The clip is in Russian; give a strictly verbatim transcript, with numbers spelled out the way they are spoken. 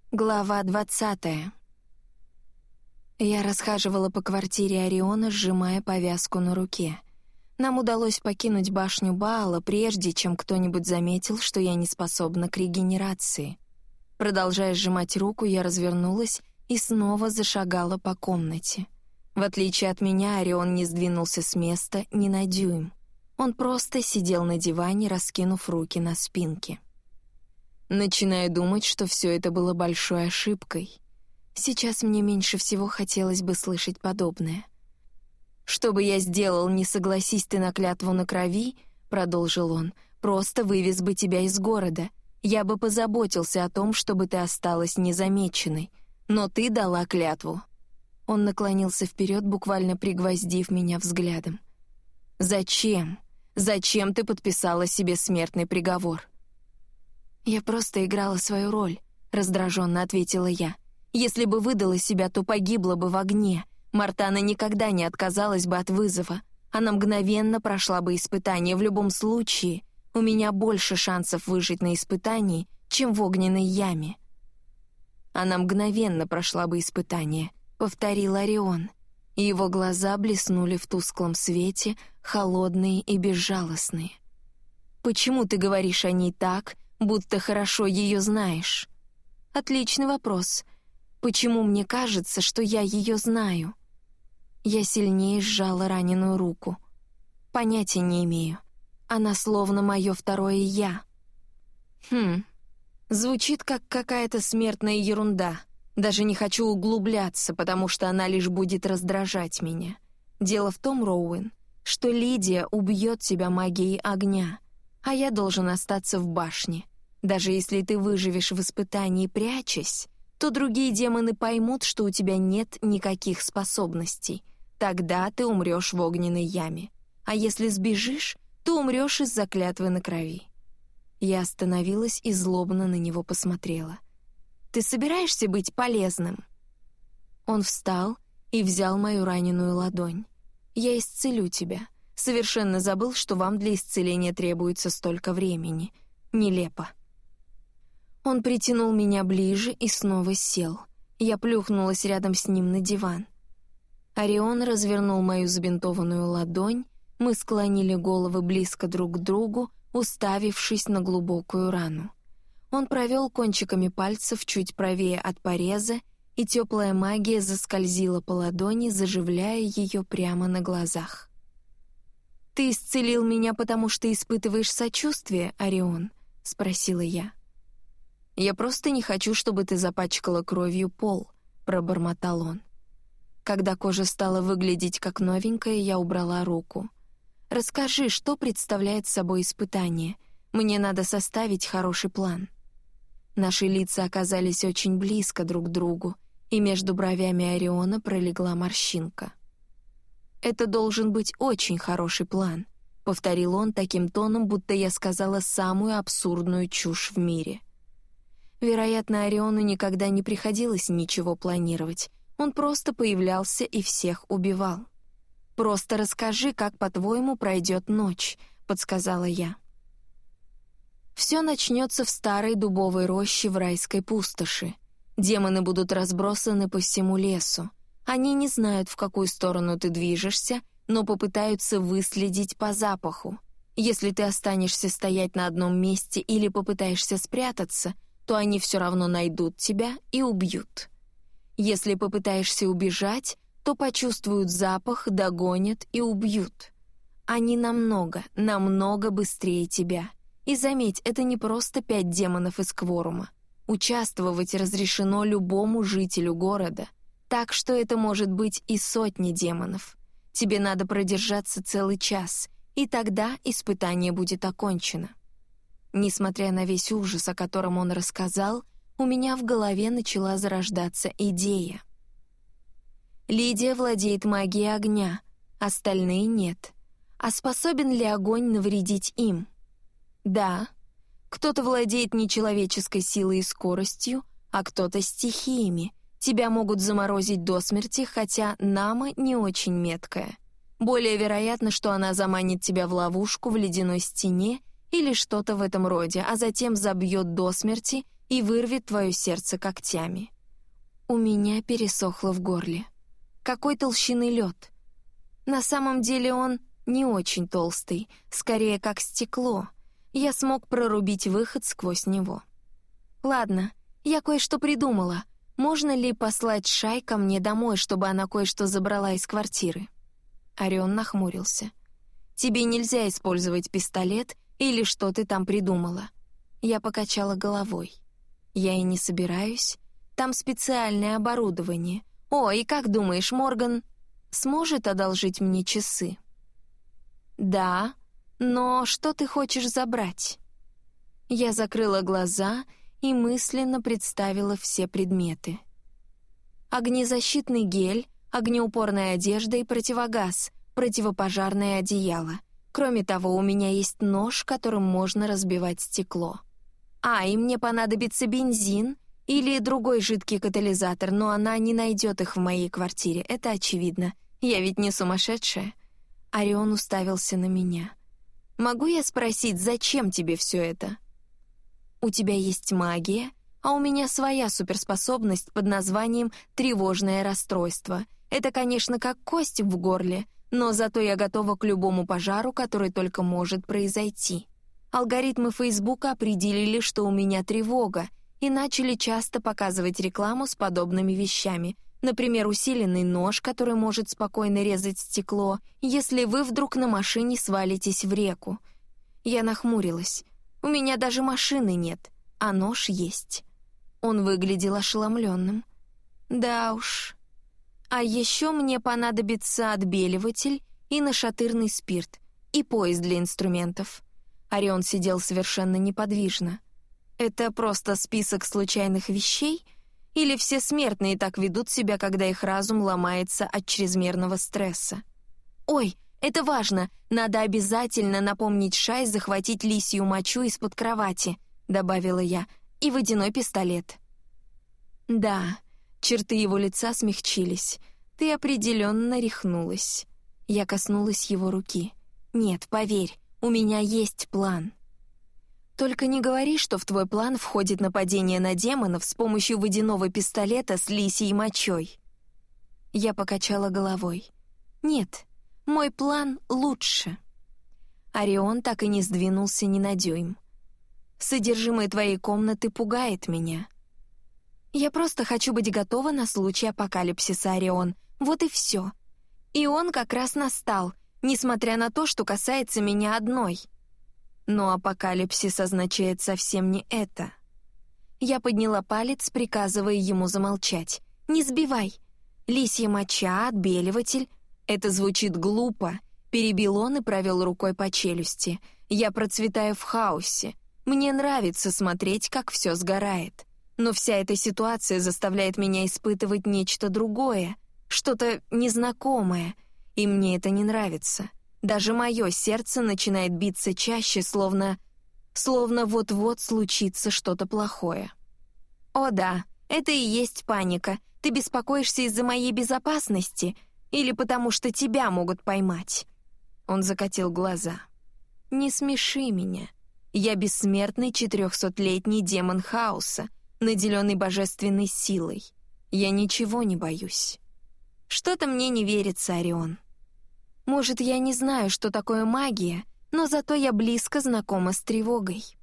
Глава двадцатая. Я расхаживала по квартире Ориона, сжимая повязку на руке. Нам удалось покинуть башню Баала, прежде чем кто-нибудь заметил, что я не способна к регенерации. Продолжая сжимать руку, я развернулась и снова зашагала по комнате. В отличие от меня, Орион не сдвинулся с места ни на дюйм. Он просто сидел на диване, раскинув руки на спинке. Начинаю думать, что все это было большой ошибкой. Сейчас мне меньше всего хотелось бы слышать подобное. «Что бы я сделал, не согласись ты на клятву на крови», — продолжил он, — «просто вывез бы тебя из города. Я бы позаботился о том, чтобы ты осталась незамеченной. Но ты дала клятву». Он наклонился вперед, буквально пригвоздив меня взглядом. «Зачем? Зачем ты подписала себе смертный приговор?» «Я просто играла свою роль», — раздраженно ответила я. «Если бы выдала себя, то погибла бы в огне. Мартана никогда не отказалась бы от вызова. Она мгновенно прошла бы испытание. В любом случае, у меня больше шансов выжить на испытании, чем в огненной яме». «Она мгновенно прошла бы испытание», — повторил Орион. Его глаза блеснули в тусклом свете, холодные и безжалостные. «Почему ты говоришь о ней так, будто хорошо ее знаешь?» «Отличный вопрос. Почему мне кажется, что я ее знаю?» Я сильнее сжала раненую руку. Понятия не имею. Она словно мое второе «я». Хм, звучит как какая-то смертная ерунда. Даже не хочу углубляться, потому что она лишь будет раздражать меня. Дело в том, Роуэн, что Лидия убьет тебя магией огня, а я должен остаться в башне. Даже если ты выживешь в испытании, прячась, то другие демоны поймут, что у тебя нет никаких способностей. Тогда ты умрешь в огненной яме. А если сбежишь, то умрешь из-за клятвы на крови. Я остановилась и злобно на него посмотрела. «Ты собираешься быть полезным?» Он встал и взял мою раненую ладонь. «Я исцелю тебя. Совершенно забыл, что вам для исцеления требуется столько времени. Нелепо». Он притянул меня ближе и снова сел. Я плюхнулась рядом с ним на диван. Орион развернул мою забинтованную ладонь, мы склонили головы близко друг к другу, уставившись на глубокую рану. Он провел кончиками пальцев чуть правее от пореза, и теплая магия заскользила по ладони, заживляя ее прямо на глазах. «Ты исцелил меня, потому что испытываешь сочувствие, Орион?» — спросила я. «Я просто не хочу, чтобы ты запачкала кровью пол», — пробормотал он. Когда кожа стала выглядеть как новенькая, я убрала руку. «Расскажи, что представляет собой испытание. Мне надо составить хороший план». Наши лица оказались очень близко друг к другу, и между бровями Ориона пролегла морщинка. «Это должен быть очень хороший план», — повторил он таким тоном, будто я сказала самую абсурдную чушь в мире. Вероятно, Ориону никогда не приходилось ничего планировать. Он просто появлялся и всех убивал. «Просто расскажи, как, по-твоему, пройдет ночь», — подсказала я. «Все начнется в старой дубовой роще в райской пустоши. Демоны будут разбросаны по всему лесу. Они не знают, в какую сторону ты движешься, но попытаются выследить по запаху. Если ты останешься стоять на одном месте или попытаешься спрятаться, то они все равно найдут тебя и убьют. Если попытаешься убежать, то почувствуют запах, догонят и убьют. Они намного, намного быстрее тебя. И заметь, это не просто пять демонов из кворума. Участвовать разрешено любому жителю города, так что это может быть и сотни демонов. Тебе надо продержаться целый час, и тогда испытание будет окончено». Несмотря на весь ужас, о котором он рассказал, у меня в голове начала зарождаться идея. Лидия владеет магией огня, остальные нет. А способен ли огонь навредить им? Да. Кто-то владеет нечеловеческой силой и скоростью, а кто-то стихиями. Тебя могут заморозить до смерти, хотя Нама не очень меткая. Более вероятно, что она заманит тебя в ловушку в ледяной стене или что-то в этом роде, а затем забьет до смерти и вырвет твое сердце когтями. У меня пересохло в горле. Какой толщины лед? На самом деле он не очень толстый, скорее как стекло. Я смог прорубить выход сквозь него. Ладно, я кое-что придумала. Можно ли послать Шай ко мне домой, чтобы она кое-что забрала из квартиры? Орион нахмурился. Тебе нельзя использовать пистолет или что ты там придумала. Я покачала головой. Я и не собираюсь. Там специальное оборудование. О, и как думаешь, Морган сможет одолжить мне часы? Да, но что ты хочешь забрать? Я закрыла глаза и мысленно представила все предметы. Огнезащитный гель, огнеупорная одежда и противогаз, противопожарное одеяло. Кроме того, у меня есть нож, которым можно разбивать стекло. А, и мне понадобится бензин или другой жидкий катализатор, но она не найдет их в моей квартире, это очевидно. Я ведь не сумасшедшая. Орион уставился на меня. «Могу я спросить, зачем тебе все это?» «У тебя есть магия, а у меня своя суперспособность под названием «тревожное расстройство». Это, конечно, как кость в горле, но зато я готова к любому пожару, который только может произойти. Алгоритмы Фейсбука определили, что у меня тревога, и начали часто показывать рекламу с подобными вещами. Например, усиленный нож, который может спокойно резать стекло, если вы вдруг на машине свалитесь в реку. Я нахмурилась. У меня даже машины нет, а нож есть. Он выглядел ошеломленным. Да уж. А еще мне понадобится отбеливатель и нашатырный спирт, и пояс для инструментов. Орион сидел совершенно неподвижно. Это просто список случайных вещей? Или все смертные так ведут себя, когда их разум ломается от чрезмерного стресса? Ой, это важно, надо обязательно напомнить Шай захватить лисью мочу из-под кровати, добавила я, и водяной пистолет. Да, черты его лица смягчились. Ты определенно рехнулась. Я коснулась его руки. Нет, поверь, у меня есть план. Только не говори, что в твой план входит нападение на демонов с помощью водяного пистолета с лисьей мочой. Я покачала головой. Нет, мой план лучше. Орион так и не сдвинулся ни на дюйм. Содержимое твоей комнаты пугает меня. Я просто хочу быть готова на случай апокалипсиса, Орион. Вот и все. И он как раз настал, несмотря на то, что касается меня одной. Но апокалипсис означает совсем не это. Я подняла палец, приказывая ему замолчать. «Не сбивай! Лисья моча, отбеливатель. Это звучит глупо», — перебил он и провел рукой по челюсти. «Я процветаю в хаосе. Мне нравится смотреть, как все сгорает. Но вся эта ситуация заставляет меня испытывать нечто другое, что-то незнакомое, и мне это не нравится. Даже мое сердце начинает биться чаще, словно... словно вот-вот случится что-то плохое. О да, это и есть паника. Ты беспокоишься из-за моей безопасности или потому что тебя могут поймать?» Он закатил глаза. «Не смеши меня. Я бессмертный четырехсотлетний демон хаоса, наделенный божественной силой. Я ничего не боюсь. Что-то мне не верится, Орион. Может, я не знаю, что такое магия, но зато я близко знакома с тревогой».